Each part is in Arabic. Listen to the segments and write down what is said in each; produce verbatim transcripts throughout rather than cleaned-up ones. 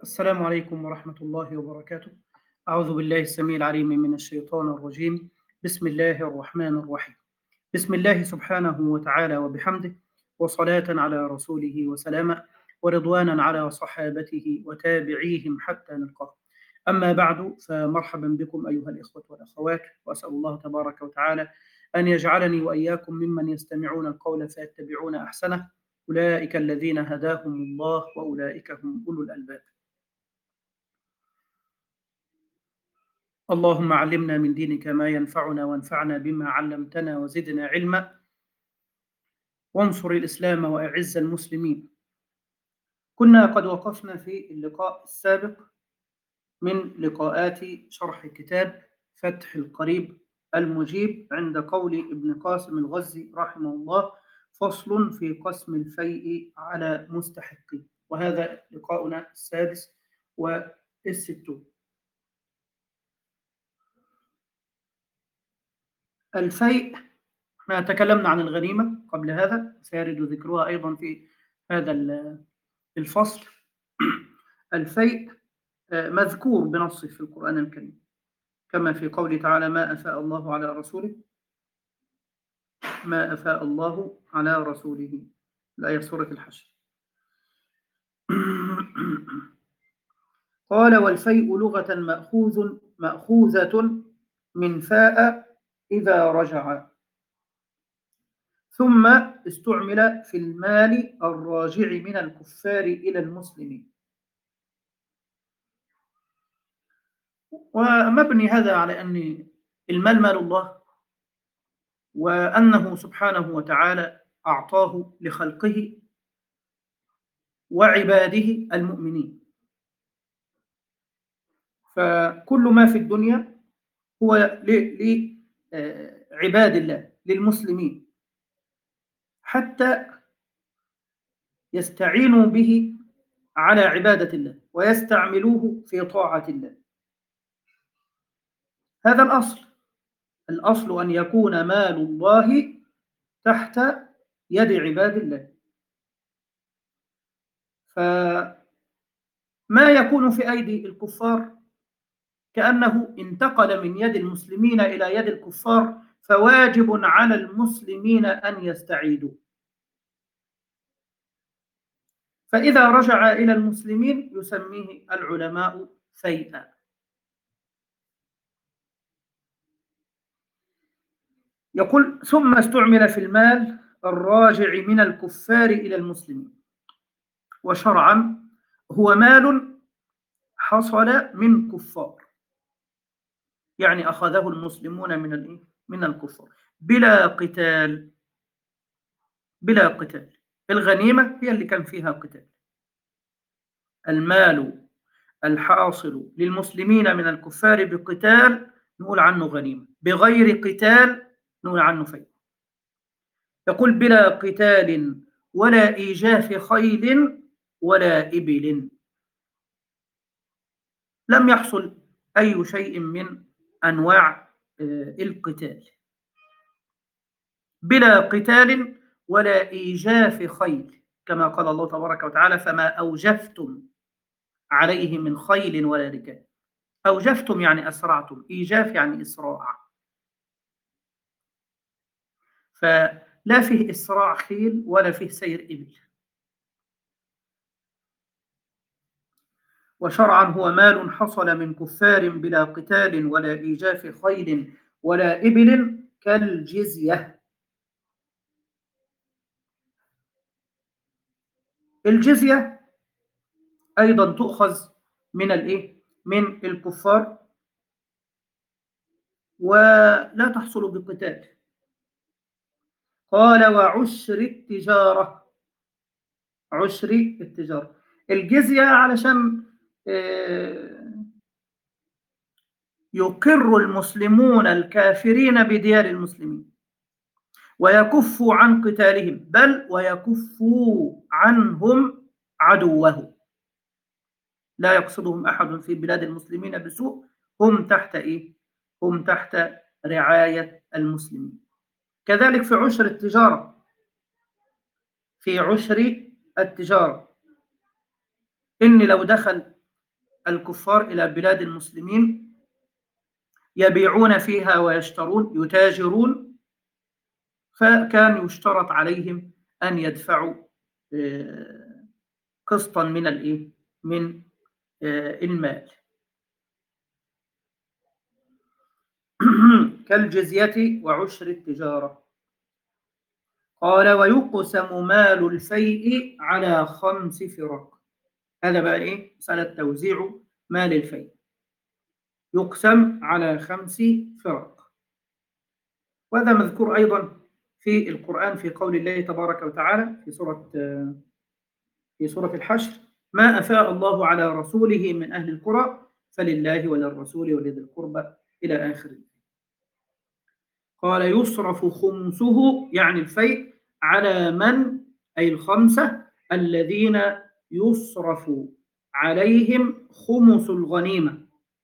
السلام عليكم ورحمة الله وبركاته. أعوذ بالله السميع العليم من الشيطان الرجيم. بسم الله الرحمن الرحيم. بسم الله سبحانه وتعالى وبحمده، وصلاة على رسوله وسلاما، ورضوانا على صحابته وتابعيهم حتى نلقاه. أما بعد، فمرحبا بكم أيها الإخوة والأخوات، وأسأل الله تبارك وتعالى أن يجعلني وإياكم ممن يستمعون القول فيتبعون أحسنه. أولئك الذين هداهم الله وأولئك هم أولو الألباب. اللهم علمنا من دينك ما ينفعنا، وانفعنا بما علمتنا، وزدنا علما، وانصر الإسلام وأعز المسلمين. كنا قد وقفنا في اللقاء السابق من لقاءات شرح كتاب فتح القريب المجيب عند قول ابن قاسم الغزي رحمه الله: فصل في قسم الفيء على مستحقه. وهذا لقاؤنا السادس والستون. الفيء، احنا تكلمنا عن الغنيمة قبل هذا، سيرد ذكرها أيضا في هذا الفصل. الفيء مذكور بنصه في القرآن الكريم، كما في قوله تعالى: ما أفاء الله على رسوله ما أفاء الله على رسوله، الآية في سورة الحشر. قال: والفيء لغة مأخوذ مأخوذة من فاء إذا رجع، ثم استعمل في المال الراجع من الكفار إلى المسلمين. ومبني هذا على أن المال مال الله، وأنه سبحانه وتعالى أعطاه لخلقه وعباده المؤمنين. فكل ما في الدنيا هو لعباد الله، للمسلمين، حتى يستعينوا به على عبادة الله ويستعملوه في طاعة الله. هذا الأصل. الأصل أن يكون مال الله تحت يد عباد الله. فما يكون في أيدي الكفار كأنه انتقل من يد المسلمين إلى يد الكفار، فواجب على المسلمين أن يستعيدوا. فإذا رجع إلى المسلمين يسميه العلماء فيئا. يقول: ثم استعمل في المال الراجع من الكفار إلى المسلمين. وشرعا هو مال حصل من كفار، يعني أخذه المسلمون من من الكفار بلا قتال. بلا قتال. الغنيمة هي اللي كان فيها قتال. المال الحاصل للمسلمين من الكفار بقتال نقول عنه غنيمة، بغير قتال نقول عنه فيء. يقول: بلا قتال ولا إيجاف خيل ولا إبل. لم يحصل أي شيء من أنواع القتال. بلا قتال ولا إيجاف خيل، كما قال الله تبارك وتعالى: فما أوجفتم عليه من خيل ولا ركاب. أوجفتم يعني أسرعتم، إيجاف يعني إسراع. فلا فيه إسراع خيل ولا فيه سير إبل. وشرعا هو مال حصل من كفار بلا قتال ولا إيجاف خيل ولا إبل، كالجزية. الجزية أيضا تؤخذ من الإيه؟ من الكفار، ولا تحصل بقتال. قال: وعشر التجارة. عشر التجارة. الجزية علشان يقر المسلمون الكافرين بديار المسلمين ويكفوا عن قتالهم، بل ويكفوا عنهم عدوه. لا يقصدهم أحد في بلاد المسلمين بسوء، هم تحت إيه؟ هم تحت رعاية المسلمين. كذلك في عشر التجارة. في عشر التجارة إن لو دخل الكفار إلى بلاد المسلمين يبيعون فيها ويشترون يتاجرون، فكان يشترط عليهم أن يدفعوا قسطا من الإيه؟ من المال كالجزية وعشر التجارة. قال ويقسم مال الفيء على خمس فرق. هذا بقى إيه؟ مسألة توزيع مال الفيء، يقسم على خمس فرق. وهذا مذكور أيضا في القرآن في قول الله تبارك وتعالى في سورة في سورة الحشر: ما أفاء الله على رسوله من أهل القرى فلله وللرسول ولذي القربى إلى آخره. قال يصرف خمسه يعني الفيء على من، أي الخمسة الذين يصرف عليهم خمس الغنيمة.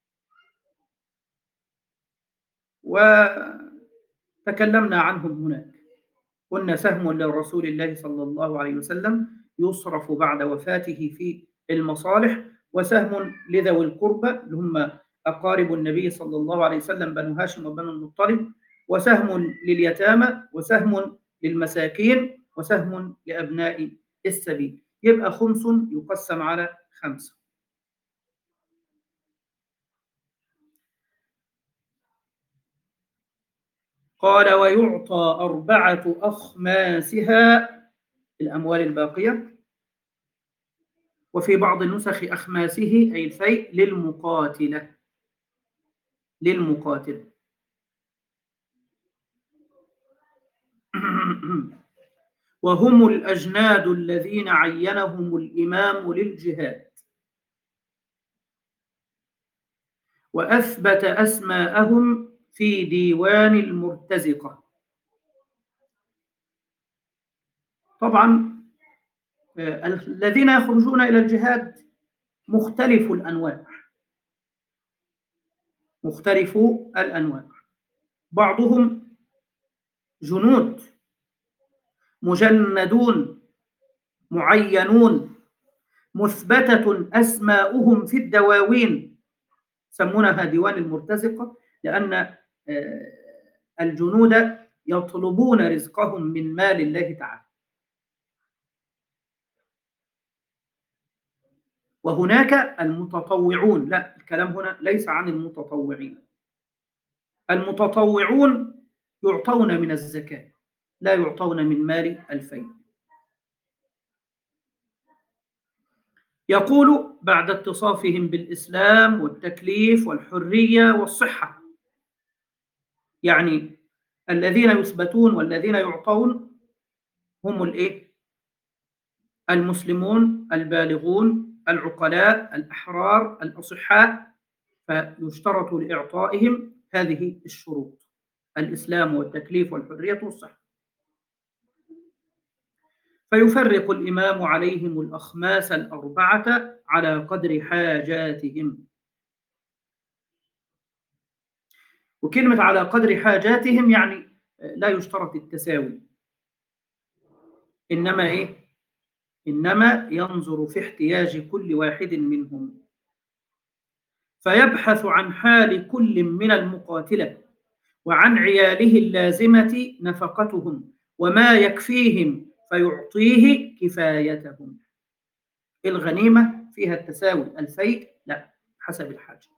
وتكلمنا عنهم هناك، قلنا سهم لرسول الله صلى الله عليه وسلم يصرف بعد وفاته في المصالح، وسهم لذوي القربى اللي هم أقارب النبي صلى الله عليه وسلم بنو هاشم وبنو المطلب، وسهم لليتامى، وسهم للمساكين، وسهم لأبناء السبيل. يبقى خمس يقسم على خمسة. قال ويعطى أربعة أخماسها الأموال الباقية، وفي بعض النسخ أخماسه أي الفيء للمقاتلة للمقاتل وهم الأجناد الذين عينهم الإمام للجهاد وأثبت أسماءهم في ديوان المرتزقة. طبعا الذين يخرجون إلى الجهاد مختلف الأنواع مختلف الأنواع بعضهم جنود مجندون معينون مثبتة أسماؤهم في الدواوين، سمونها ديوان المرتزقة، لأن الجنود يطلبون رزقهم من مال الله تعالى. وهناك المتطوعون، لا الكلام هنا ليس عن المتطوعين. المتطوعون يعطون من الزكاة، لا يعطون من مال الفيء. يقول بعد اتصافهم بالإسلام والتكليف والحرية والصحة، يعني الذين يثبتون والذين يعطون هم الإيه؟ المسلمون البالغون العقلاء الأحرار الأصحاء، فيشترط لإعطائهم هذه الشروط: الإسلام والتكليف والحرية والصحة. فيفرق الإمام عليهم الأخماس الأربعة على قدر حاجاتهم. وكلمة على قدر حاجاتهم يعني لا يشترط التساوي، إنما إيه؟ إنما ينظر في احتياج كل واحد منهم، فيبحث عن حال كل من المقاتلة وعن عياله اللازمة نفقتهم وما يكفيهم فيعطيه كفايتهم. الغنيمة فيها التساوي، الفيء لا، حسب الحاجة.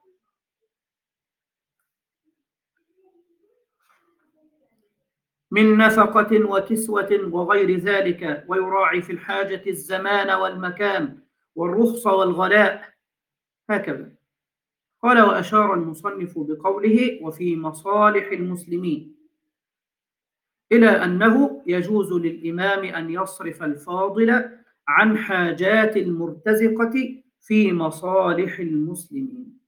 من نفقة وكسوة وغير ذلك، ويراعي في الحاجة الزمان والمكان والرخصة والغلاء، هكذا. قال وأشار المصنف بقوله وفي مصالح المسلمين إلى أنه يجوز للإمام أن يصرف الفاضل عن حاجات المرتزقة في مصالح المسلمين.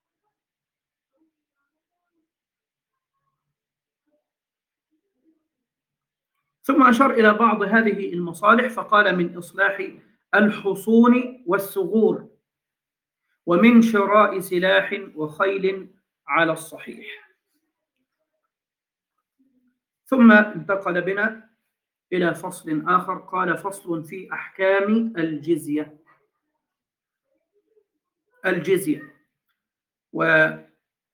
ثم أشار إلى بعض هذه المصالح فقال من إصلاح الحصون والثغور، ومن شراء سلاح وخيل على الصحيح. ثم انتقل بنا إلى فصل آخر، قال فصل في أحكام الجزية. الجزية، وهي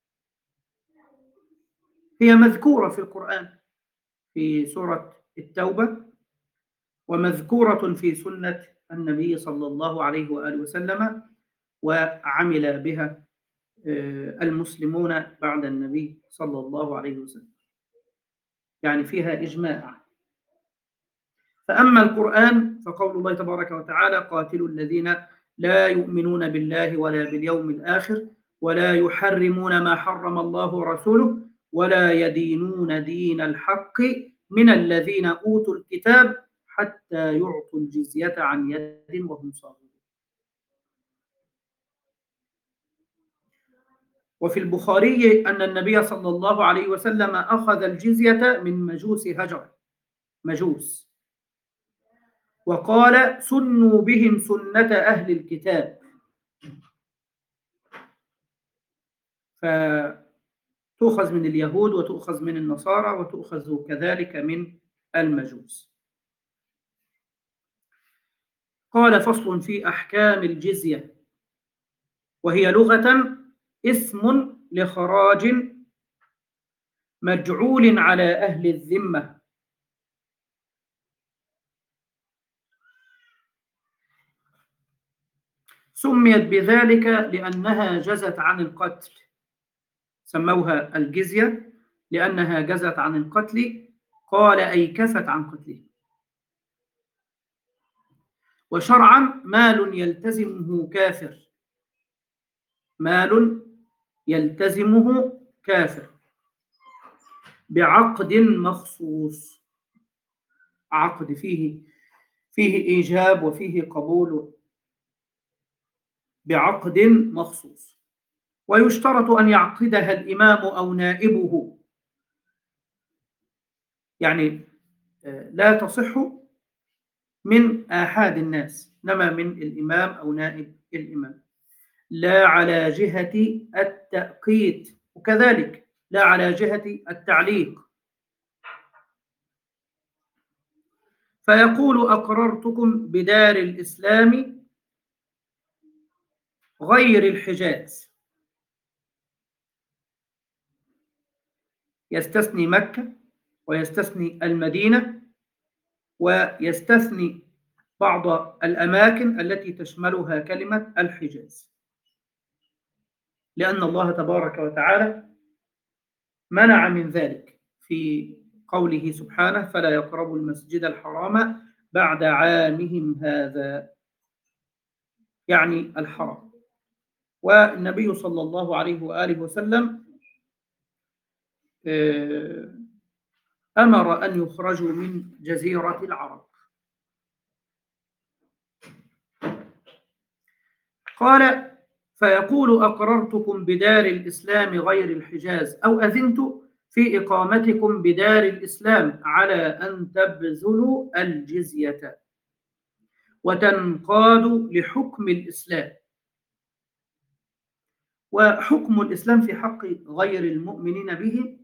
مذكورة في القرآن في سورة التوبة، ومذكورة في سنة النبي صلى الله عليه وآله وسلم، وعمل بها المسلمون بعد النبي صلى الله عليه وسلم، يعني فيها إجماع. فأما القرآن فقول الله تبارك وتعالى: قاتلوا الذين لا يؤمنون بالله ولا باليوم الآخر ولا يحرمون ما حرم الله ورسوله ولا يدينون دين الحق من الذين أوتوا الكتاب حتى يعطوا الجزية عن يد وهم صاغرون. وفي البخاري أن النبي صلى الله عليه وسلم أخذ الجزية من مجوس هجر، مجوس، وقال: سنوا بهم سنة أهل الكتاب. فتؤخذ من اليهود وتؤخذ من النصارى وتؤخذ كذلك من المجوس. قال: فصل في أحكام الجزية، وهي لغة اسم لخراج مجعول على أهل الذمة، سميت بذلك لأنها جزت عن القتل، سموها الجزية لأنها جزت عن القتل، قال أي كفت عن قتله. وشرعا مال يلتزمه كافر، مال يلتزمه كافر بعقد مخصوص، عقد فيه فيه إيجاب وفيه قبول، بعقد مخصوص. ويشترط أن يعقدها الإمام أو نائبه، يعني لا تصح من آحاد الناس، إنما من الإمام أو نائب الإمام، لا على جهة التأقيت، وكذلك لا على جهة التعليق. فيقول: أقررتكم بدار الإسلام غير الحجاز، يستثني مكة ويستثني المدينة ويستثني بعض الأماكن التي تشملها كلمة الحجاز، لأن الله تبارك وتعالى منع من ذلك في قوله سبحانه: فلا يقربوا المسجد الحرام بعد عامهم هذا، يعني الحرام. والنبي صلى الله عليه وآله وسلم أمر أن يخرجوا من جزيرة العرب. قال: فيقول: أقررتكم بدار الإسلام غير الحجاز، أو أذنت في إقامتكم بدار الإسلام على أن تبذلوا الجزية وتنقادوا لحكم الإسلام. وحكم الإسلام في حق غير المؤمنين به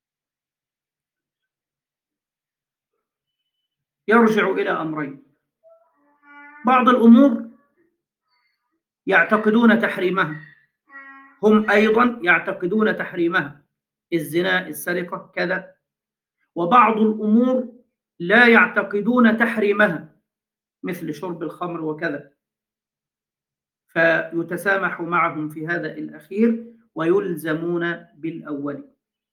يرجع إلى أمرين: بعض الأمور يعتقدون تحريمها، هم أيضا يعتقدون تحريمها، الزنا، السرقة، كذا. وبعض الأمور لا يعتقدون تحريمها، مثل شرب الخمر وكذا، فيتسامح معهم في هذا الأخير ويلزمون بالأول.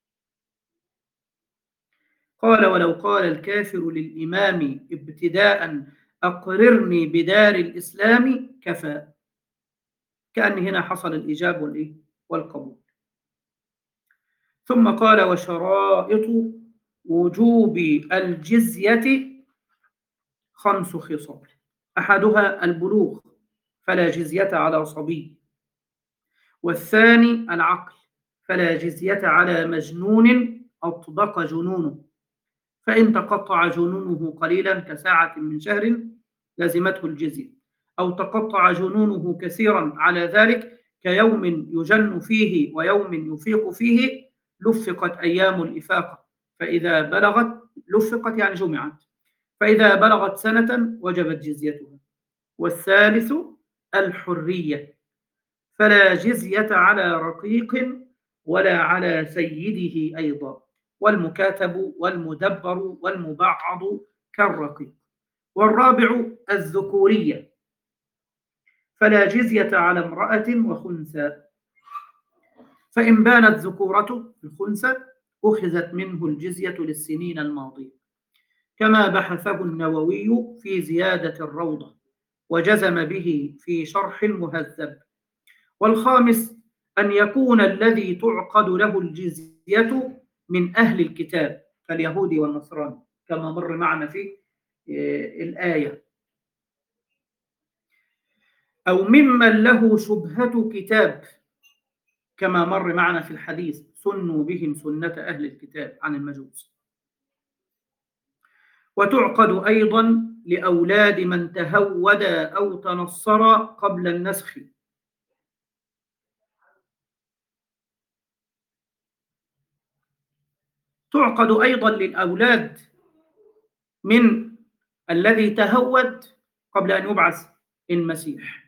قال: ولو قال الكافر للإمام ابتداء: أقررني بدار الإسلام، كفى. كأن هنا حصل الإجاب والإيه؟ والقبول. ثم قال: وشرائط وجوب الجزية خمس خصال، أحدها البلوغ فلا جزية على صبي، والثاني العقل فلا جزية على مجنون أطبق جنونه، فإن تقطع جنونه قليلا كساعة من شهر لزمته الجزية، أو تقطع جنونه كثيرا على ذلك كيوم يجن فيه ويوم يفيق فيه لفقت أيام الإفاقة، فإذا بلغت، لفقت يعني جمعت، فإذا بلغت سنة وجبت جزيتها. والثالث الحرية فلا جزية على رقيق ولا على سيده أيضا، والمكاتب والمدبر والمبعض كالرقيق. والرابع الذكورية، فلا جزية على امرأة وخنثى، فإن بانت ذكورته الخنثى أخذت منه الجزية للسنين الماضية، كما بحثه النووي في زيادة الروضة وجزم به في شرح المهذب. والخامس أن يكون الذي تعقد له الجزية من أهل الكتاب كاليهود والنصارى، كما مر معنا في الآية، أو ممن له شبهة كتاب كما مر معنا في الحديث سنوا بهم سنة أهل الكتاب عن المجوس. وتعقد أيضا لأولاد من تهود أو تنصر قبل النسخ، تعقد أيضا للأولاد من الذي تهود قبل أن يبعث المسيح،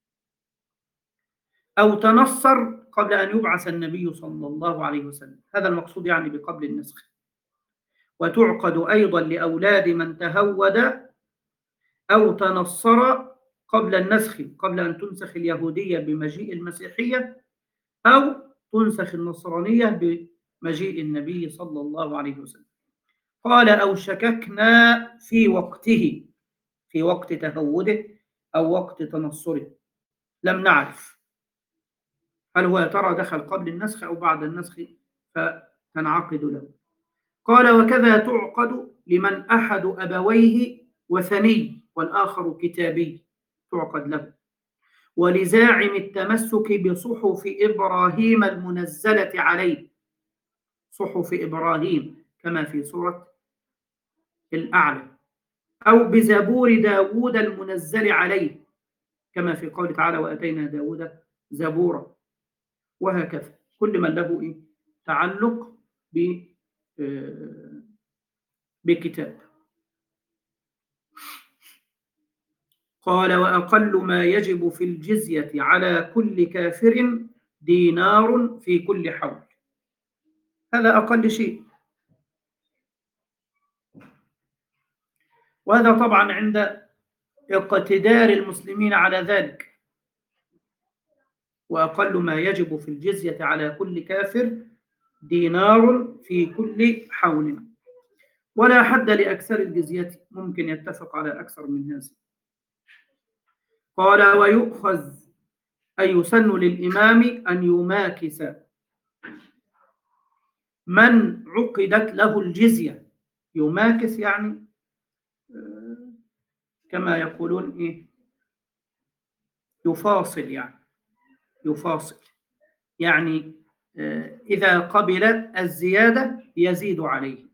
أو تنصر قبل أن يبعث النبي صلى الله عليه وسلم، هذا المقصود يعني بقبل النسخ. وتعقد أيضا لأولاد من تهود أو تنصر قبل النسخ، قبل أن تنسخ اليهودية بمجيء المسيحية، أو تنسخ النصرانية بمجيء النبي صلى الله عليه وسلم. قال أو شككنا في وقته، في وقت تهوده أو وقت تنصره، لم نعرف هل هو يا ترى دخل قبل النسخ أو بعد النسخ فتنعقد له. قال وكذا تعقد لمن أحد أبويه وثني والآخر كتابي، تعقد له. ولزاعم التمسك بصحف إبراهيم المنزلة عليه، صحف إبراهيم كما في سورة الأعلى، أو بزبور داود المنزل عليه كما في قوله تعالى وأتينا داود زبورا، وهكذا كل من له إيه؟ تعلق بكتاب. قال وأقل ما يجب في الجزية على كل كافر دينار في كل حول، هذا أقل شيء، وهذا طبعا عند اقتدار المسلمين على ذلك. وأقل ما يجب في الجزية على كل كافر دينار في كل حول، ولا حد لأكثر الجزية، ممكن يتفق على أكثر من هذا. قال ويؤخذ أي يسن للإمام أن يماكس من عقدت له الجزية، يماكس يعني كما يقولون إيه، يفاصل، يعني يفاصل يعني إذا قبل الزيادة يزيد عليه.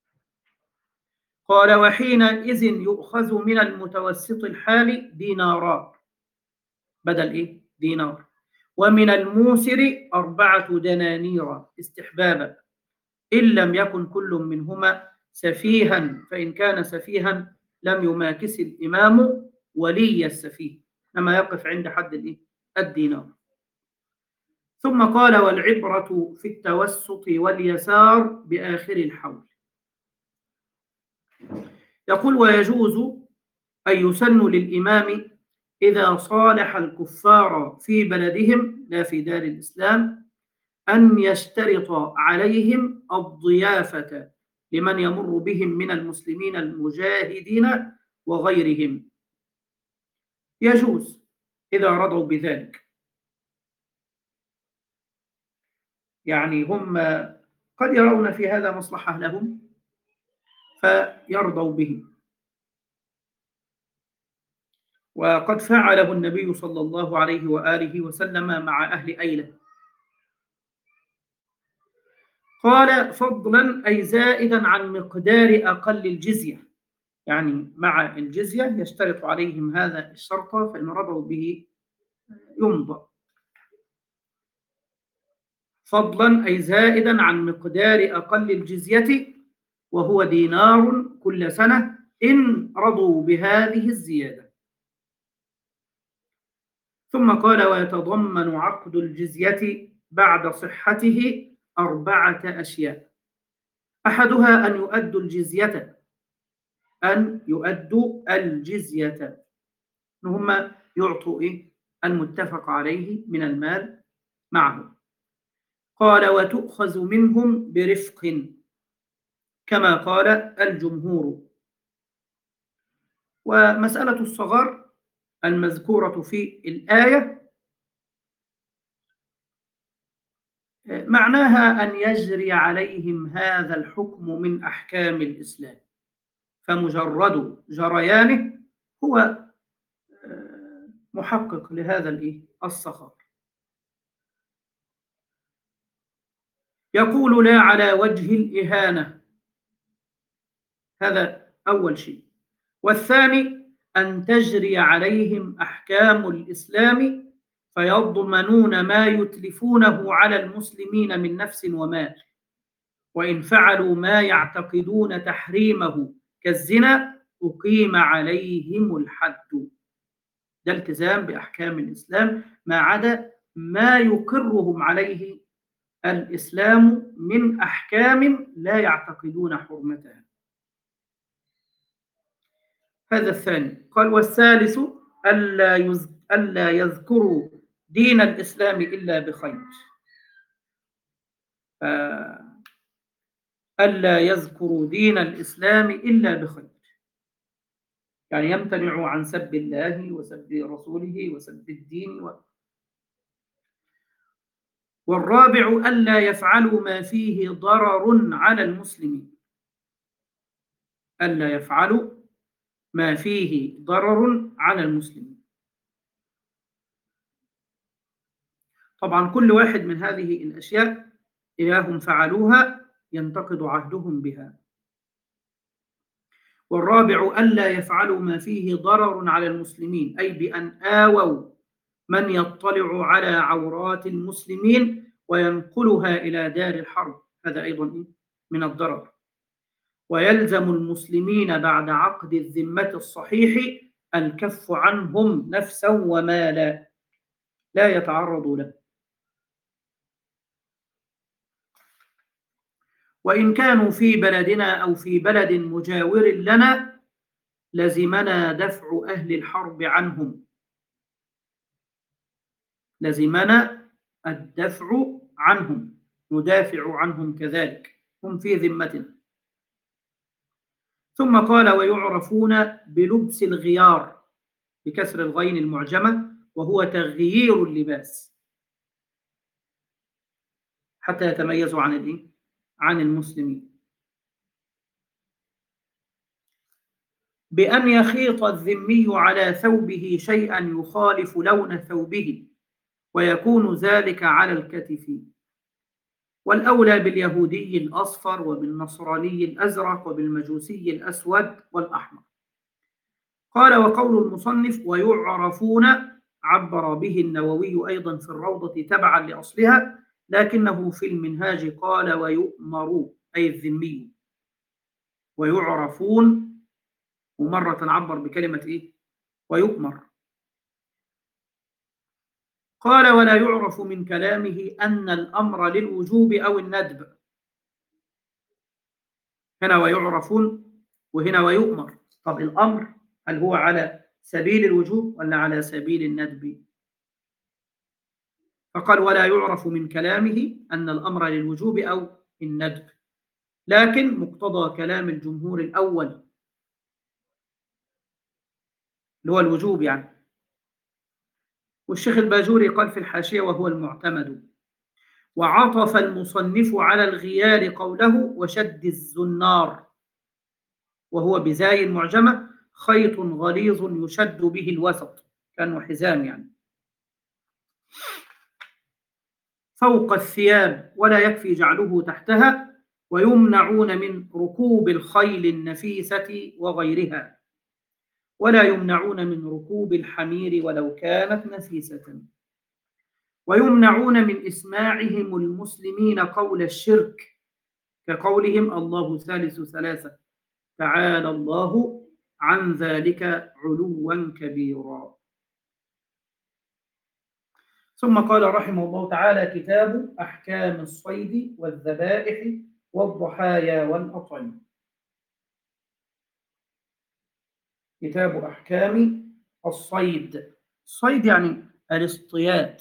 قال وحينئذ يؤخذ من المتوسط الحال ديناران بدل إيه؟ دينار، ومن الموسر أربعة دنانير استحبابا، إن لم يكن كل منهما سفيها، فإن كان سفيها لم يماكس الإمام ولي السفيه، لما يقف عند حد الإيه؟ الدينار. ثم قال والعبرة في التوسط واليسار بآخر الحول. يقول ويجوز أن يسن للإمام إذا صالح الكفار في بلدهم لا في دار الإسلام أن يشترط عليهم الضيافة لمن يمر بهم من المسلمين المجاهدين وغيرهم، يجوز إذا رضوا بذلك، يعني هم قد يرون في هذا مصلحة لهم فيرضوا به. وقد فعله النبي صلى الله عليه وآله وسلم مع أهل أيلة. قال فضلا أي زائدا عن مقدار أقل الجزية، يعني مع الجزية يشترط عليهم هذا الشرط، فإن رضوا به يمضى. فضلا أي زائدا عن مقدار أقل الجزية وهو دينار كل سنة إن رضوا بهذه الزيادة. ثم قال: ويتضمن عقد الجزية بعد صحته أربعة أشياء، أحدها أن يؤدوا الجزية أن يؤدوا الجزية إن هم يعطوا إيه؟ المتفق عليه من المال معه. قال: وتؤخذ منهم برفق، كما قال الجمهور. ومسألة الصغار المذكورة في الآية معناها أن يجري عليهم هذا الحكم من أحكام الإسلام، فمجرد جريانه هو محقق لهذا الصغار. يقول: لا على وجه الإهانة، هذا أول شيء. والثاني أن تجري عليهم أحكام الإسلام فيضمنون ما يتلفونه على المسلمين من نفس ومال، وإن فعلوا ما يعتقدون تحريمه كالزنا أقيم عليهم الحد. ده التزام بأحكام الإسلام ما عدا ما يقرهم عليه الإسلام من أحكام لا يعتقدون حرمتها. هذا الثاني. قال: والثالث ألا يذكروا دين الإسلام إلا بخير، ألا يذكروا دين الإسلام إلا بخير، يعني يمتنعوا عن سب الله وسب رسوله وسب الدين. و... والرابع ألا يفعلوا ما فيه ضرر على المسلمين، ألا يفعلوا ما فيه ضرر على المسلمين. طبعا كل واحد من هذه الأشياء إذا هم فعلوها ينتقض عهدهم بها. والرابع ألا يفعلوا ما فيه ضرر على المسلمين، أي بأن آووا من يطلع على عورات المسلمين وينقلها إلى دار الحرب، هذا أيضا من الضرر. ويلزم المسلمين بعد عقد الذمة الصحيح الكف عنهم نفسا ومالا، لا يتعرضوا له. وإن كانوا في بلدنا أو في بلد مجاور لنا لزمنا دفع أهل الحرب عنهم، لزمنا الدفع عنهم، ندافع عنهم كذلك، هم في ذمتنا. ثم قال: ويعرفون بلبس الغيار بكسر الغين المعجمة، وهو تغيير اللباس حتى يتميزوا عن الإيه؟ عن المسلمين، بأن يخيط الذمي على ثوبه شيئا يخالف لون ثوبه ويكون ذلك على الكتف، والأولى باليهودي الأصفر وبالنصراني الأزرق وبالمجوسي الأسود والأحمر. قال: وقول المصنف ويعرفون عبر به النووي أيضا في الروضة تبعا لأصلها، لكنه في المنهاج قال ويؤمر، أي الذمي، ويعرفون، ومرة عبر بكلمة إيه؟ ويؤمر. قال: ولا يعرف من كلامه أن الأمر للوجوب أو الندب، هنا ويعرفون وهنا ويؤمر. طب الأمر هل هو على سبيل الوجوب ولا على سبيل الندب؟ فقال: ولا يعرف من كلامه أن الأمر للوجوب أو الندب، لكن مقتضى كلام الجمهور الأول اللي هو الوجوب يعني. والشيخ الباجوري قال في الحاشية وهو المعتمد. وعطف المصنف على الغيار قوله وشد الزنار، وهو بزاي المعجمة خيط غليظ يشد به الوسط، كأنه حزام يعني، فوق الثياب ولا يكفي جعله تحتها، ويمنعون من ركوب الخيل النفيسة وغيرها، ولا يمنعون من ركوب الحمير ولو كانت نفيسة، ويمنعون من إسماعهم المسلمين قول الشرك كقولهم الله ثالث ثلاثة، تعالى الله عن ذلك علوا كبيرا. ثم قال رحمه الله تعالى: كتاب أحكام الصيد والذبائح والضحايا والأطعمة. كتاب أحكام الصيد. الصيد يعني الاصطياد،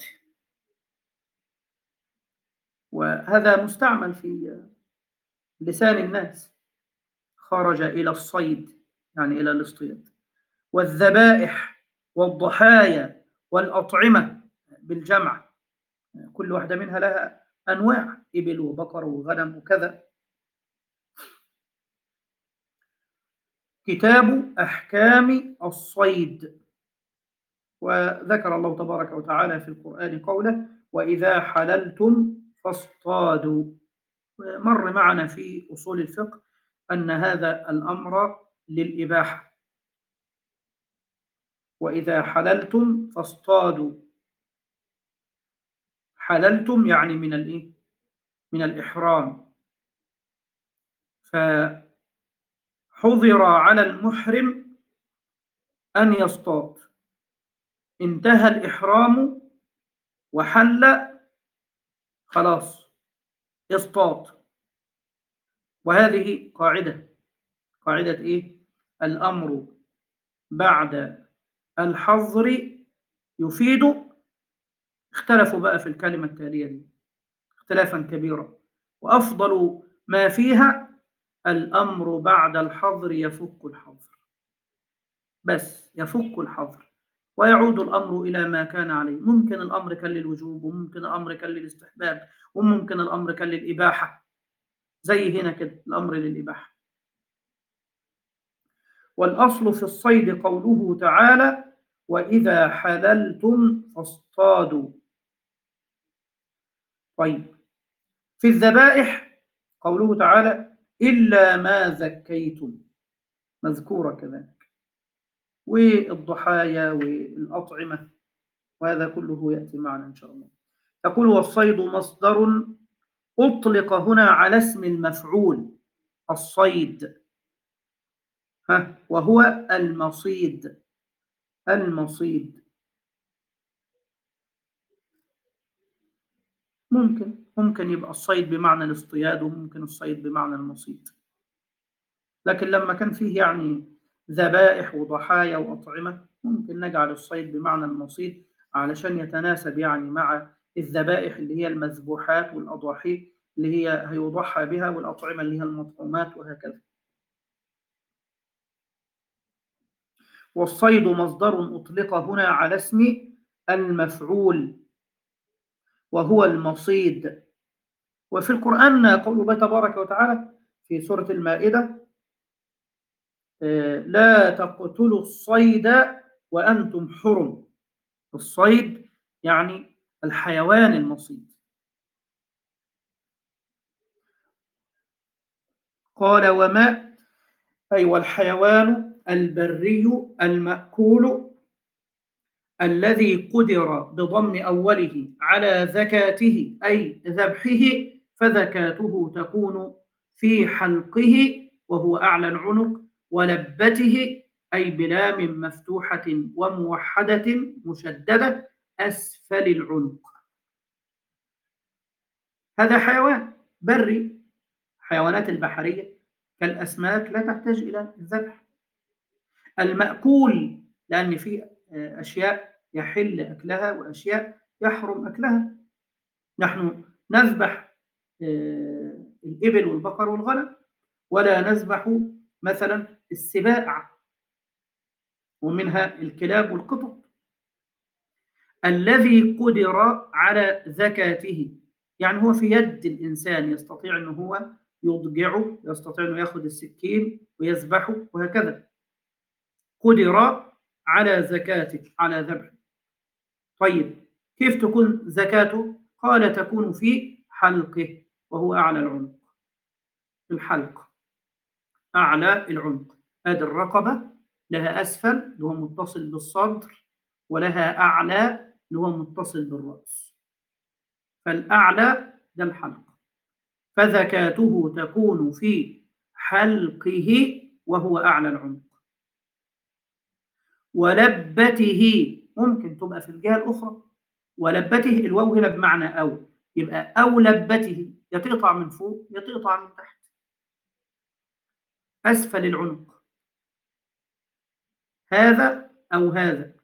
وهذا مستعمل في لسان الناس. خرج إلى الصيد يعني إلى الاصطياد. والذبائح والضحايا والأطعمة بالجمع، كل واحدة منها لها أنواع، إبل وبقر وغنم وكذا. كتاب أحكام الصيد. وذكر الله تبارك وتعالى في القرآن قوله: وإذا حللتم فاصطادوا. مر معنا في أصول الفقه أن هذا الأمر للإباحة. وإذا حللتم فاصطادوا. حللتم يعني من الإيه؟ من الإحرام. فحظر على المحرم أن يصطاد. انتهى الإحرام وحل، خلاص اصطاد. وهذه قاعدة قاعدة إيه؟ الأمر بعد الحظر يفيد. اختلفوا بقى في الكلمة التالية دي اختلافا كبيرا، وأفضل ما فيها: الأمر بعد الحظر يفك الحظر، بس يفك الحظر ويعود الأمر إلى ما كان عليه. ممكن الأمر كان للوجوب، وممكن الأمر كان للاستحباب، وممكن الأمر كان للإباحة، زي هنا كده الأمر للإباحة. والأصل في الصيد قوله تعالى: وإذا حللتم فاصطادوا. طيب، في الذبائح قوله تعالى: إلا ما ذكيتم، مذكورة كذلك. والضحايا والأطعمة، وهذا كله يأتي معنا إن شاء الله. تقول: والصيد مصدر أطلق هنا على اسم المفعول الصيد، ها وهو المصيد. المصيد ممكن ممكن يبقى الصيد بمعنى الاصطياد، وممكن الصيد بمعنى المصيد. لكن لما كان فيه يعني ذبائح وضحايا وأطعمة، ممكن نجعل الصيد بمعنى المصيد علشان يتناسب يعني مع الذبائح اللي هي المذبوحات، والأضاحي اللي هي هيضحى بها، والأطعمة اللي هي المطعومات، وهكذا. والصيد مصدر أطلق هنا على اسم المفعول وهو المصيد. وفي القرآن قول الله تبارك وتعالى في سورة المائدة: لا تقتلوا الصيد وأنتم حرم. الصيد يعني الحيوان المصيد. قال: وما أي والحيوان البري المأكول الذي قدر بضم أوله على زكاته أي ذبحه، فزكاته تكون في حلقه وهو أعلى العنق، ولبته أي بلام مفتوحة وموحدة مشددة أسفل العنق. هذا حيوان بري. حيوانات البحرية كالأسماك لا تحتاج إلى الذبح. المأكول لأن في أشياء يحل أكلها وأشياء يحرم أكلها. نحن نذبح الإبل والبقر والغنم، ولا نذبح مثلا السباع، ومنها الكلاب والقطط. الذي قدر على زكاته يعني هو في يد الإنسان، يستطيع أنه هو يضجعه، يستطيع أنه يأخذ السكين ويذبحه وهكذا. قدر على زكاته، على ذبحه. طيب، كيف تكون زكاته؟ قال: تكون في حلقه وهو أعلى العنق. الحلق أعلى العنق. هذه الرقبة لها أسفل اللي هو متصل بالصدر، ولها أعلى اللي هو متصل بالرأس. فالأعلى ده الحلق، فزكاته تكون في حلقه وهو أعلى العنق. ولبته ممكن تبقى في الجهة الأخرى، ولبته الواو هنا بمعنى أو، يبقى أو لبته، يا تقطع من فوق يا تقطع من تحت، أسفل العنق، هذا أو هذا،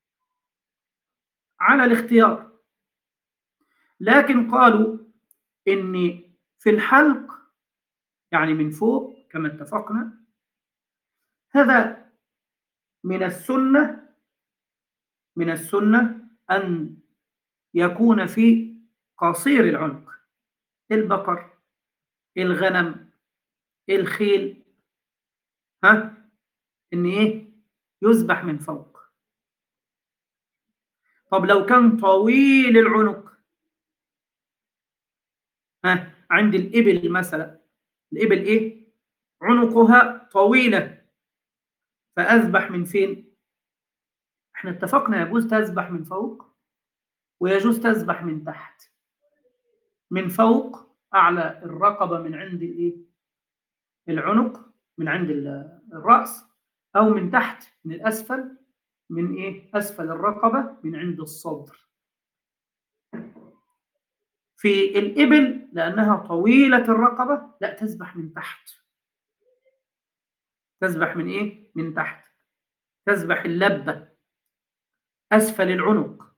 على الاختيار. لكن قالوا إن في الحلق يعني من فوق كما اتفقنا، هذا من السنة من السنة أن يكون في قصير العنق، البقر، الغنم، الخيل، ها، إن إيه يذبح من فوق. طب لو كان طويل العنق، ها، عند الإبل مثلا، الإبل إيه عنقها طويلة، فأذبح من فين؟ احنا اتفقنا يجوز تذبح من فوق ويجوز تذبح من تحت. من فوق أعلى الرقبة من عند الإيه؟ العنق، من عند الرأس، أو من تحت من الأسفل، من إيه؟ أسفل الرقبة من عند الصدر. في الإبل لأنها طويلة الرقبة لا، تذبح من تحت. تذبح من إيه؟ من تحت، تذبح اللبة أسفل العنق.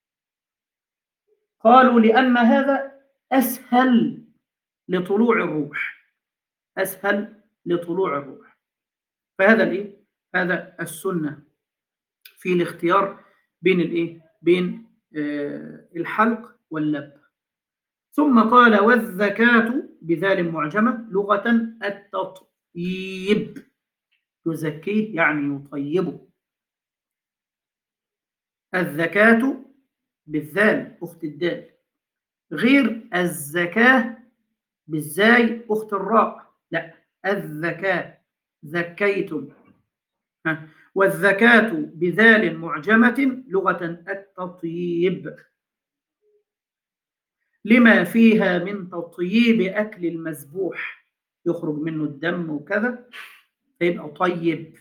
قالوا لأن هذا أسهل لطلوع الروح، أسهل لطلوع الروح. فهذا الإيه؟ هذا السنة في الاختيار بين الإيه؟ بين آه الحلق واللب. ثم قال والزكاة بذال معجمة لغة التطيب، يزكيه يعني يطيبه. الزكاة بالذال أخت الدال، غير الزكاة بالزاي أخت الراء، لا، الزكاة زكيتم. والزكاة بذال معجمة لغة التطيب، لما فيها من تطييب أكل المذبوح، يخرج منه الدم وكذا، فيبقى طيب،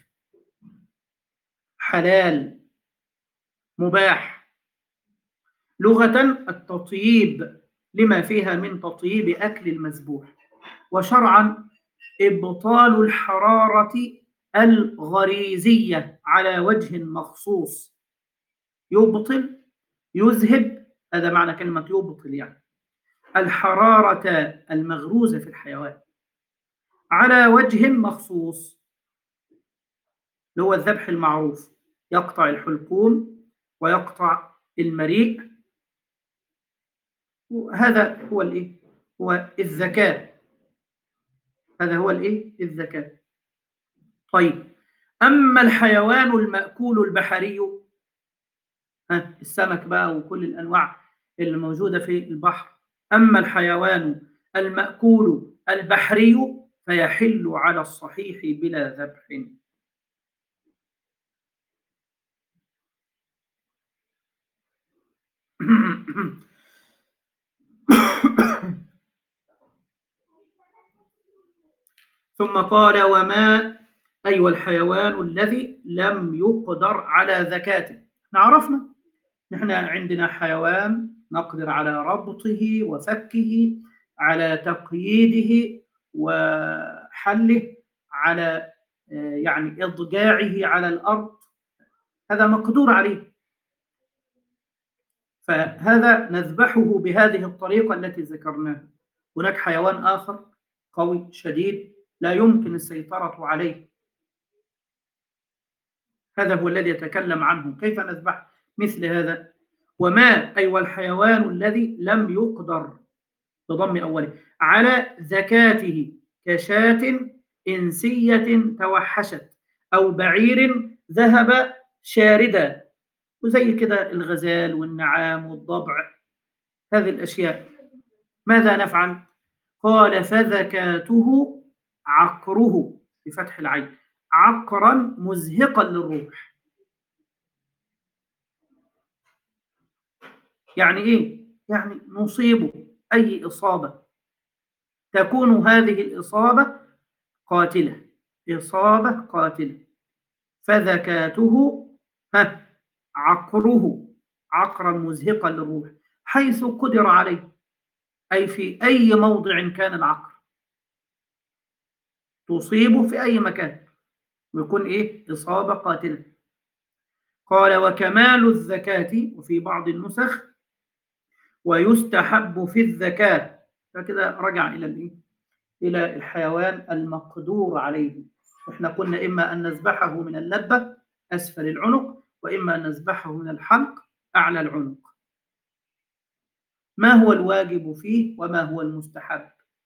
حلال، مباح. لغة التطيب لما فيها من تطييب أكل المذبوح. وشرعا إبطال الحرارة الغريزية على وجه مخصوص. يبطل، يذهب، هذا معنى كلمة يبطل، يعني الحرارة المغروزة في الحيوان على وجه مخصوص، اللي هو الذبح المعروف، يقطع الحلقوم ويقطع المريء. هذا هو الايه؟ هو الزكاة. هذا هو الايه؟ الزكاة. طيب، أما الحيوان المأكول البحري، ها، السمك بقى وكل الأنواع اللي موجودة في البحر، أما الحيوان المأكول البحري فيحل على الصحيح بلا ذبح. ثم قال وما أي أيوة الحيوان الذي لم يقدر على زكاته. عرفنا نحن عندنا حيوان نقدر على ربطه وفكه، على تقييده وحله، على يعني إضجاعه على الأرض، هذا مقدور عليه، فهذا نذبحه بهذه الطريقة التي ذكرناها. هناك حيوان آخر قوي شديد لا يمكن السيطرة عليه، هذا هو الذي يتكلم عنه، كيف نذبح مثل هذا. وما أي أيوة الحيوان الذي لم يقدر بضم أوله على زكاته، كشاة إنسية توحشت، أو بعير ذهب شاردا، وزي كده الغزال والنعام والضبع، هذه الأشياء ماذا نفعل؟ قال فزكاته عقره بفتح العين، عقرا مزهقا للروح. يعني إيه؟ يعني نصيبه أي إصابة، تكون هذه الإصابة قاتلة، إصابة قاتلة، فزكاته ها عقره، عقرا مزهقا للروح حيث قدر عليه، أي في أي موضع كان العقر تصيبه في أي مكان ويكون إيه إصابة قاتلة. قال وكمال الزكاة، وفي بعض النسخ ويستحب في الزكاة، فكده رجع إلى الإيه؟ إلى الحيوان المقدور عليه. إحنا قلنا إما أن نذبحه من اللبة أسفل العنق، وإما أن نذبحه من الحلق أعلى العنق. ما هو الواجب فيه وما هو المستحب؟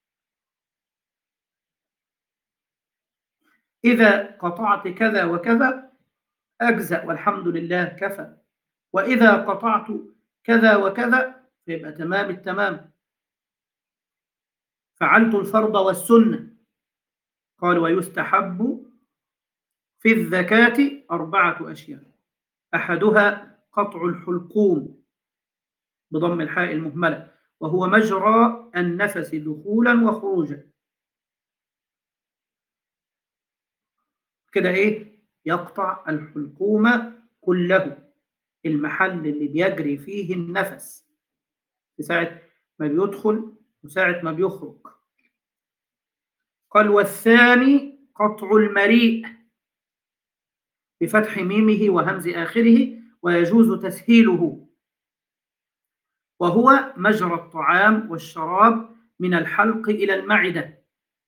إذا قطعت كذا وكذا أجزأ والحمد لله كفى، وإذا قطعت كذا وكذا فيبقى تمام التمام، فعلت الفرض والسنة. قال ويستحب في الزكاة أربعة أشياء، أحدها قطع الحلقوم بضم الحاء المهملة، وهو مجرى النفس دخولا وخروجا. كده إيه؟ يقطع الحلقوم كله، المحل اللي بيجري فيه النفس في ساعة ما بيدخل وساعة ما بيخرج. قال والثاني قطع المريء بفتح ميمه وهمز آخره، ويجوز تسهيله، وهو مجرى الطعام والشراب من الحلق إلى المعدة،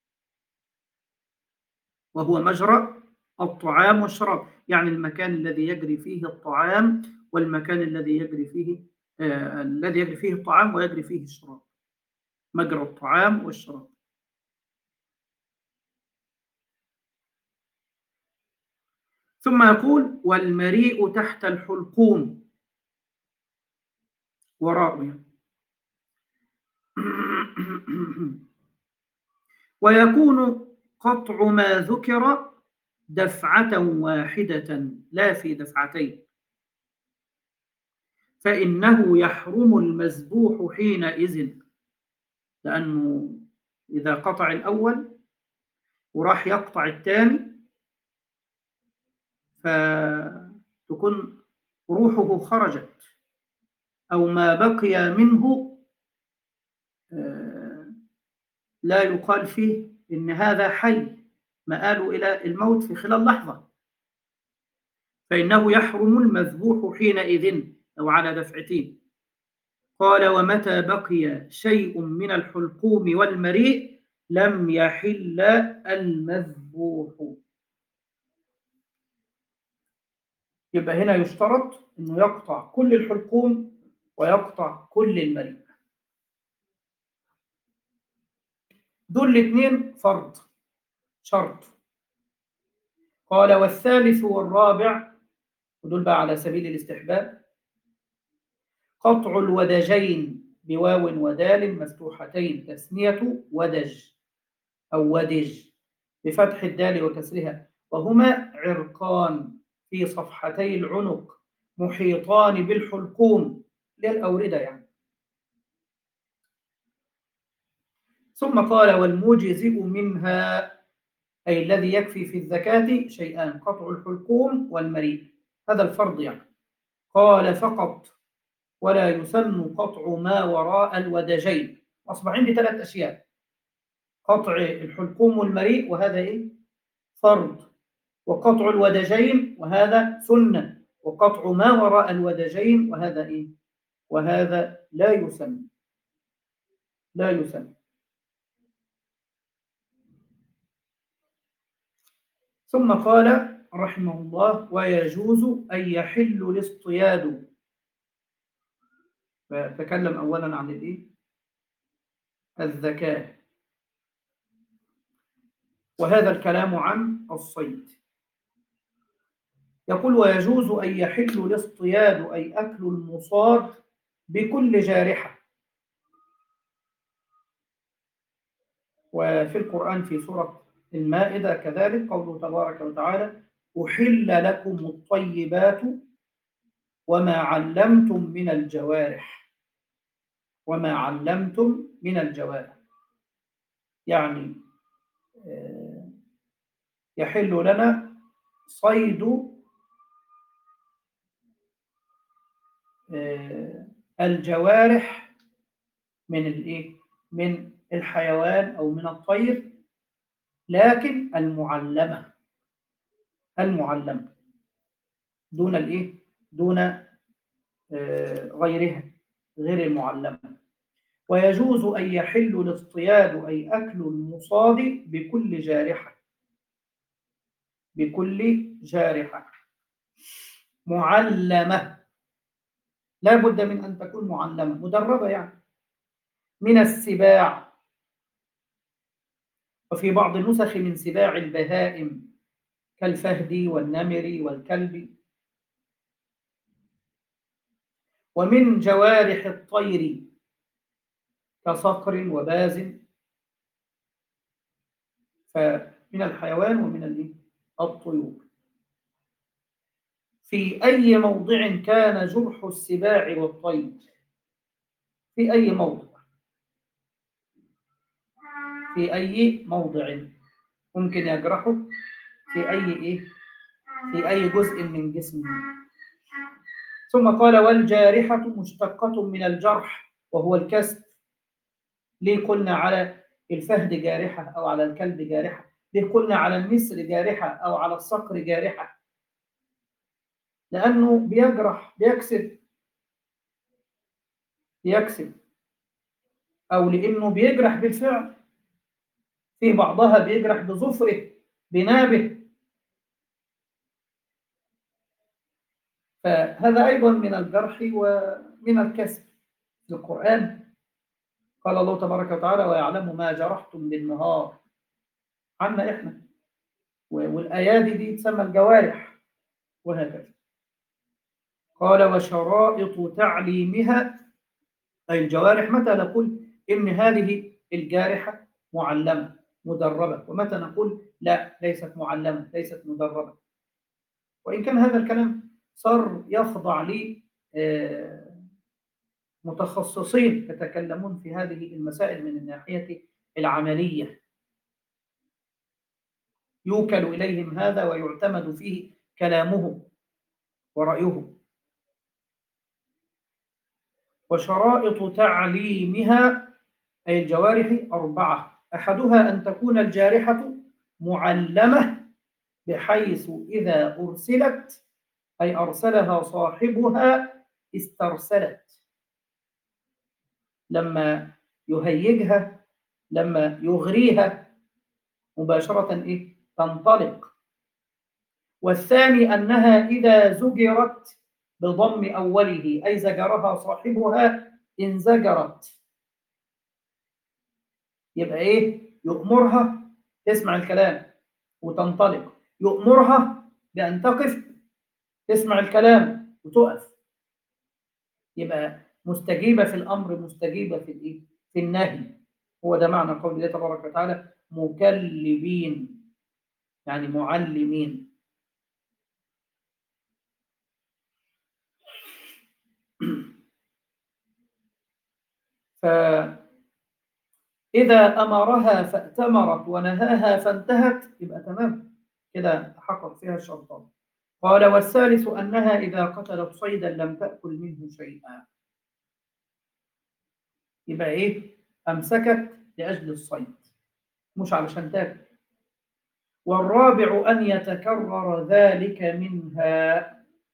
وهو مجرى الطعام والشراب، يعني المكان الذي يجري فيه الطعام والمكان الذي يجري فيه آه الذي يجري فيه الطعام ويجري فيه الشراب، مجرى الطعام والشراب. ثم يقول والمريء تحت الحلقوم وراءه ويكون قطع ما ذكر دفعة واحدة لا في دفعتين، فإنه يحرم المذبوح حينئذ، لأنه إذا قطع الأول وراح يقطع الثاني فتكون روحه خرجت أو ما بقي منه لا يقال فيه إن هذا حي، مآل إلى الموت في خلال لحظة، فإنه يحرم المذبوح حينئذ أو على دفعتين. قال ومتى بقي شيء من الحلقوم والمريء لم يحل المذبوح. يبقى هنا يشترط أنه يقطع كل الحلقوم ويقطع كل المريء، دول الاثنين فرض شرط. قال والثالث والرابع، ودول بقى على سبيل الاستحباب، قطع الودجين بواو ودال مفتوحتين تثنية ودج أو ودج بفتح الدال وكسرها، وهما عرقان في صفحتي العنق محيطان بالحلقوم للأوردة يعني. ثم قال والمجزئ منها، أي الذي يكفي في الزكاة شيئان، قطع الحلقوم والمريء، هذا الفرض يعني. قال فقط ولا يسن قطع ما وراء الودجين. أصبح عندي ثلاث أشياء، قطع الحلقوم والمريء وهذا إيه؟ فرض، وقطع الودجين وهذا سنة، وقطع ما وراء الودجين وهذا إيه؟ وهذا لا يسن، لا يسن. ثم قال رحمه الله ويجوز أن يحل الاصطياد، فتكلم أولا عن الإيه؟ الزكاة، وهذا الكلام عن الصيد. يقول ويجوز أن يحل الاصطياد أي أكل المصاد بكل جارحة. وفي القرآن في سورة المائدة كذلك قوله تبارك وتعالى أحل لكم الطيبات وما علمتم من الجوارح، وما علمتم من الجوارح، يعني يحل لنا صيد آه، الجوارح من الإيه؟ من الحيوان أو من الطير، لكن المعلمة، المعلمة دون الإيه؟ دون آه، غيرها، غير المعلمة. ويجوز أن يحل الاصطياد أي أكل المصاد بكل جارحة، بكل جارحة معلمة، لا بد من أن تكون معلمة مدربة يعني، من السباع، وفي بعض النسخ من سباع البهائم كالفهد والنمر والكلب، ومن جوارح الطير كصقر وباز، فمن الحيوان ومن الطيور. في أي موضع كان جرح السباع والطير، في أي موضع، في أي موضع ممكن يجرحه، في أي إيه؟ في أي جزء من جسمه. ثم قال والجارحة مشتقة من الجرح وهو الكسر. ليه قلنا على الفهد جارحة أو على الكلب جارحة؟ ليه قلنا على النسر جارحة أو على الصقر جارحة؟ لأنه بيجرح، بيكسر، بيكسر، أو لأنه بيجرح بالفعل، في بعضها بيجرح بظفره بنابه، فهذا أيضا من الجرح ومن الكسر. في القرآن قال الله تبارك وتعالى ويعلم ما جرحتم بالنهار، عنا إحنا، والآيات دي تسمى الجوارح، وهكذا. قال وشرائط تعليمها أي الجوارح، متى نقول إن هذه الجارحة معلمة مدربة، ومتى نقول لا ليست معلمة ليست مدربة. وإن كان هذا الكلام صار يخضع لي متخصصين يتكلمون في هذه المسائل من الناحية العملية، يوكل إليهم هذا ويعتمد فيه كلامهم ورأيهم. وشرائط تعليمها أي الجوارح أربعة، أحدها أن تكون الجارحة معلمة بحيث إذا أرسلت أي أرسلها صاحبها استرسلت، لما يهيجها، لما يغريها مباشرة إيه؟ تنطلق. والثاني أنها إذا زجرت بضم أوله أي زجرها صاحبها انزجرت، يبقى إيه؟ يؤمرها تسمع الكلام وتنطلق، يؤمرها بأن تقف تسمع الكلام وتقف، يبقى مستجيبة في الأمر مستجيبة في الإيه؟ في النهي. هو ده معنى قول الله تبارك وتعالى مكلبين، يعني معلمين. فإذا أمرها فأتمرت ونهاها فانتهت يبقى تمام كده، تحقق فيها الشرطان. قال والثالث أنها إذا قتلت صيدا لم تأكل منه شيئا، يبقى إيه؟ أمسكت لأجل الصيد مش علشان تاكل. والرابع أن يتكرر ذلك منها،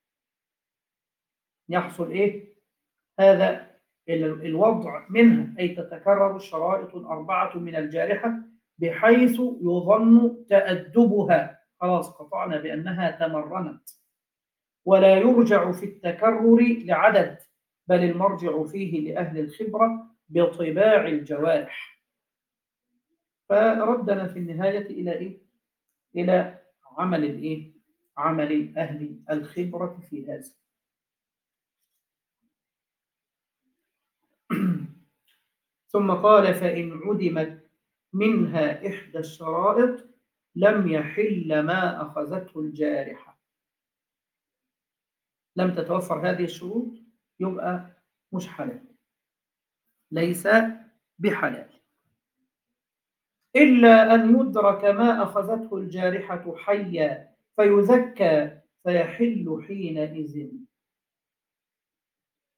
يحصل إيه؟ هذا الوضع منها، أي تتكرر الشرائط الأربعة من الجارحة بحيث يظن تأدبها، خلاص قطعنا بأنها تمرنت، ولا يرجع في التكرر لعدد، بل المرجع فيه لأهل الخبرة بطباع الجوارح. فردنا في النهاية إلى إيه؟ إلى عمل الإيه؟ عمل أهل الخبرة في هذا. ثم قال فإن عدمت منها إحدى الشرائط لم يحل ما أخذته الجارحة، لم تتوفر هذه الشروط يبقى مش حلال، ليس بحلال، إلا أن يدرك ما أخذته الجارحة حيا فيذكى فيحل حينئذ.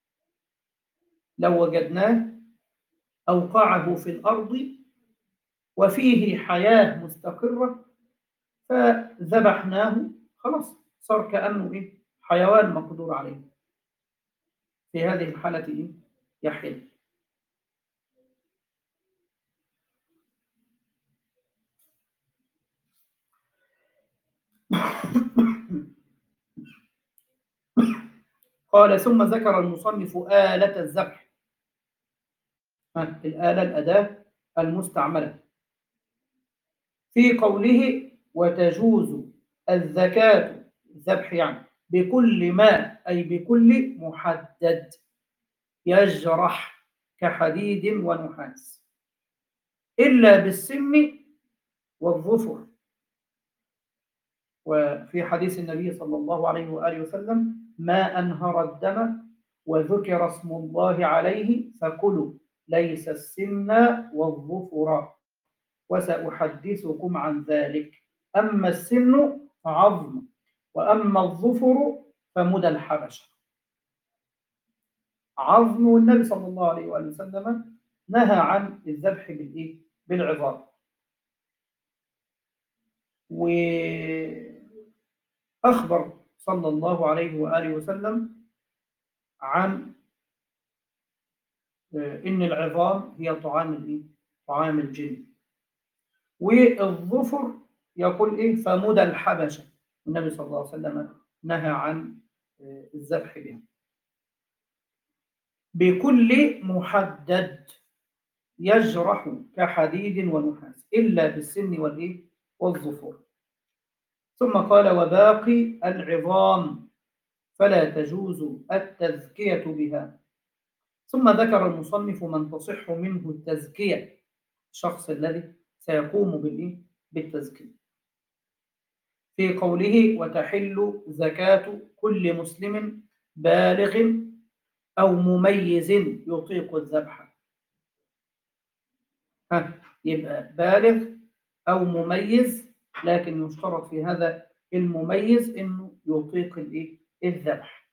لو وجدناه أوقعه في الأرض وفيه حياة مستقرة فذبحناه، خلاص صار كأنه إيه؟ حيوان مقدور عليه. في هذه الحالة إيه؟ يحل. قال ثم ذكر المصنف آلة الذبح، الآلة الأداة المستعملة، في قوله وتجوز الزكاة الذبح يعني بكل ما، أي بكل محدد يجرح كحديد ونحاس إلا بالسم والظفر. وفي حديث النبي صلى الله عليه وآله وسلم ما أنهر الدم وذكر اسم الله عليه فكلوا ليس السن والظفر وسأحدثكم عن ذلك. أما السن فعظم وأما الظفر فمدى الحبشة. عظم، والنبي صلى الله عليه وآله وسلم نهى عن الذبح بالإيه؟ بالعظام. وأخبر صلى الله عليه وآله وسلم عن إن العظام هي طعام الإيه؟ طعام الجن. والظفر يقول إيه؟ فمدى الحبشة، النبي صلى الله عليه وسلم نهى عن الذبح بها. بكل محدد يجرح كحديد ونحاس إلا بالسن والإيه؟ والظفر. ثم قال وباقي العظام فلا تجوز التزكية بها. ثم ذكر المصنف من تصح منه التزكية، الشخص الذي سيقوم بالإيه؟ بالتزكية، في قوله وتحل زكاة كل مسلم بالغ أو مميز يطيق الذبح. ها، يبقى بالغ أو مميز، لكن يشترط في هذا المميز إنه يطيق الإيه؟ الذبح.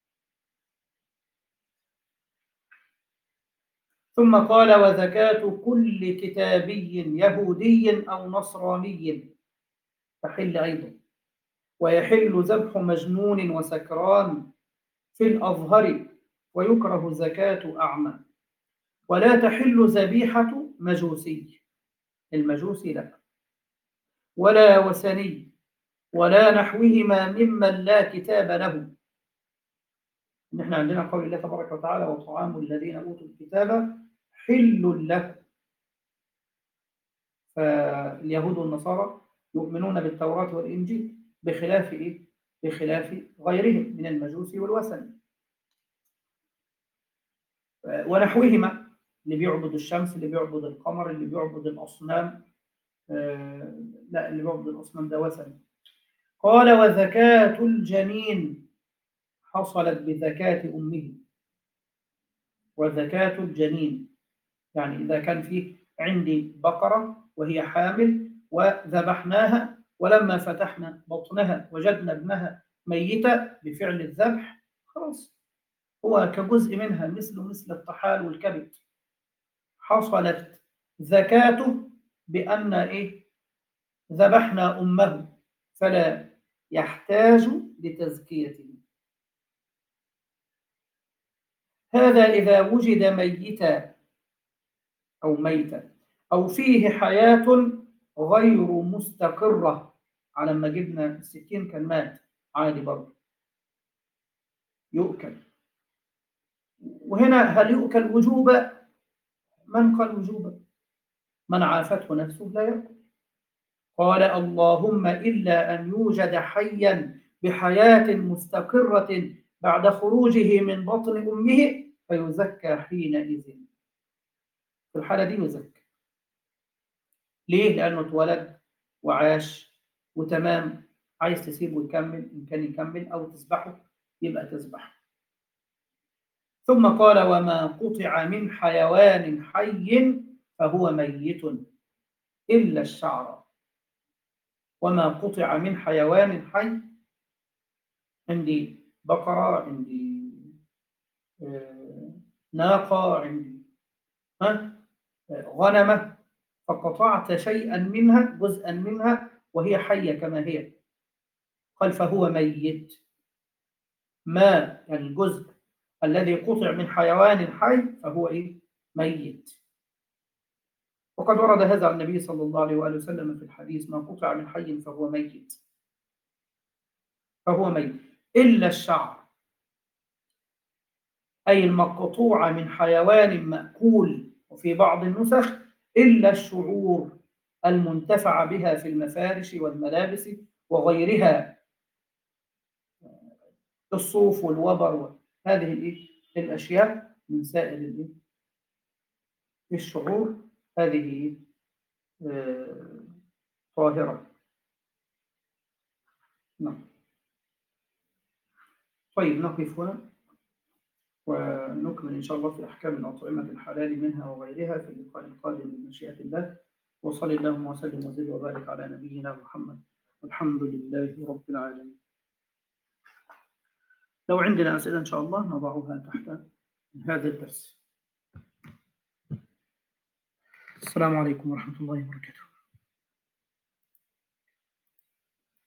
ثم قال وزكاة كل كتابي يهودي أو نصراني تحل أيضا. ويحل ذبح مجنون وسكران في الأظهر، ويكره زكاة أعمى. ولا تحل ذبيحة مجوسي، المجوسي لا، ولا وثني، ولا نحوهما ممن لا كتاب له. نحن عندنا قول الله تبارك وتعالى وطعام الذين أوتوا الكتاب حل لكم. فاليهود والنصارى يؤمنون بالتوراة والإنجيل بخلاف إيه؟ بخلاف غيرهم من المجوس والوثن ونحوهما، اللي بيعبد الشمس، اللي بيعبد القمر، اللي بيعبد الأصنام. آه لا، اللي بيعبد الأصنام ده وثن. قال وزكاة الجنين حصلت بزكاة أمه. وزكاة الجنين يعني إذا كان في عندي بقرة وهي حامل وذبحناها، ولما فتحنا بطنها وجدنا ابنها ميتة بفعل الذبح، خلاص هو كجزء منها، مثل مثل الطحال والكبد. حصلت زكاته بأن إيه؟ ذبحنا أمه، فلا يحتاج لتزكيته. هذا إذا وجد ميتا أو ميتا أو فيه حياة غير مستقرة. على ما جبنا السكين كان مات عادي برضه يؤكل. وهنا هل يؤكل وجوبا؟ من قال وجوبا؟ من عافته نفسه لا يأكل. قال اللهم إلا أن يوجد حيا بحياة مستقرة بعد خروجه من بطن أمه فيزكى حينئذ. في الحالة دي يزكى. ليه؟ لأنه اتولد وعاش وتمام، عايز تسيبه يكمل إن كان يكمل، أو تذبحه يبقى تذبحه. ثم قال وما قطع من حيوان حي فهو ميت إلا الشعر. وما قطع من حيوان حي، عندي بقرة، عندي ناقة، عندي ها غنمة، فقطعت شيئا منها، جزءا منها، وهي حية كما هي، قال فهو ميت. ما يعني الجزء الذي قطع من حيوان حي فهو إيه؟ ميت. وقد ورد هذا عن النبي صلى الله عليه وآله وسلم في الحديث: ما قطع من حي فهو ميت، فهو ميت إلا الشعر، أي المقطوع من حيوان مأكول. وفي بعض النسخ إلا الشعور المنتفع بها في المفارش والملابس وغيرها، الصوف والوبر، هذه الأشياء من سائر الشعور، هذه آه، طاهرة. نعم. طيب نقف هنا ونكمل إن شاء الله في أحكام الأطعمة الحلال منها وغيرها في اللقاء القادم بمشيئة الله. وصل اللهم وسلم وزد وبارك على نبينا محمد، والحمد لله رب العالمين. لو عندنا أسئلة إن شاء الله نضعها تحت هذا الدرس. السلام عليكم ورحمة الله وبركاته.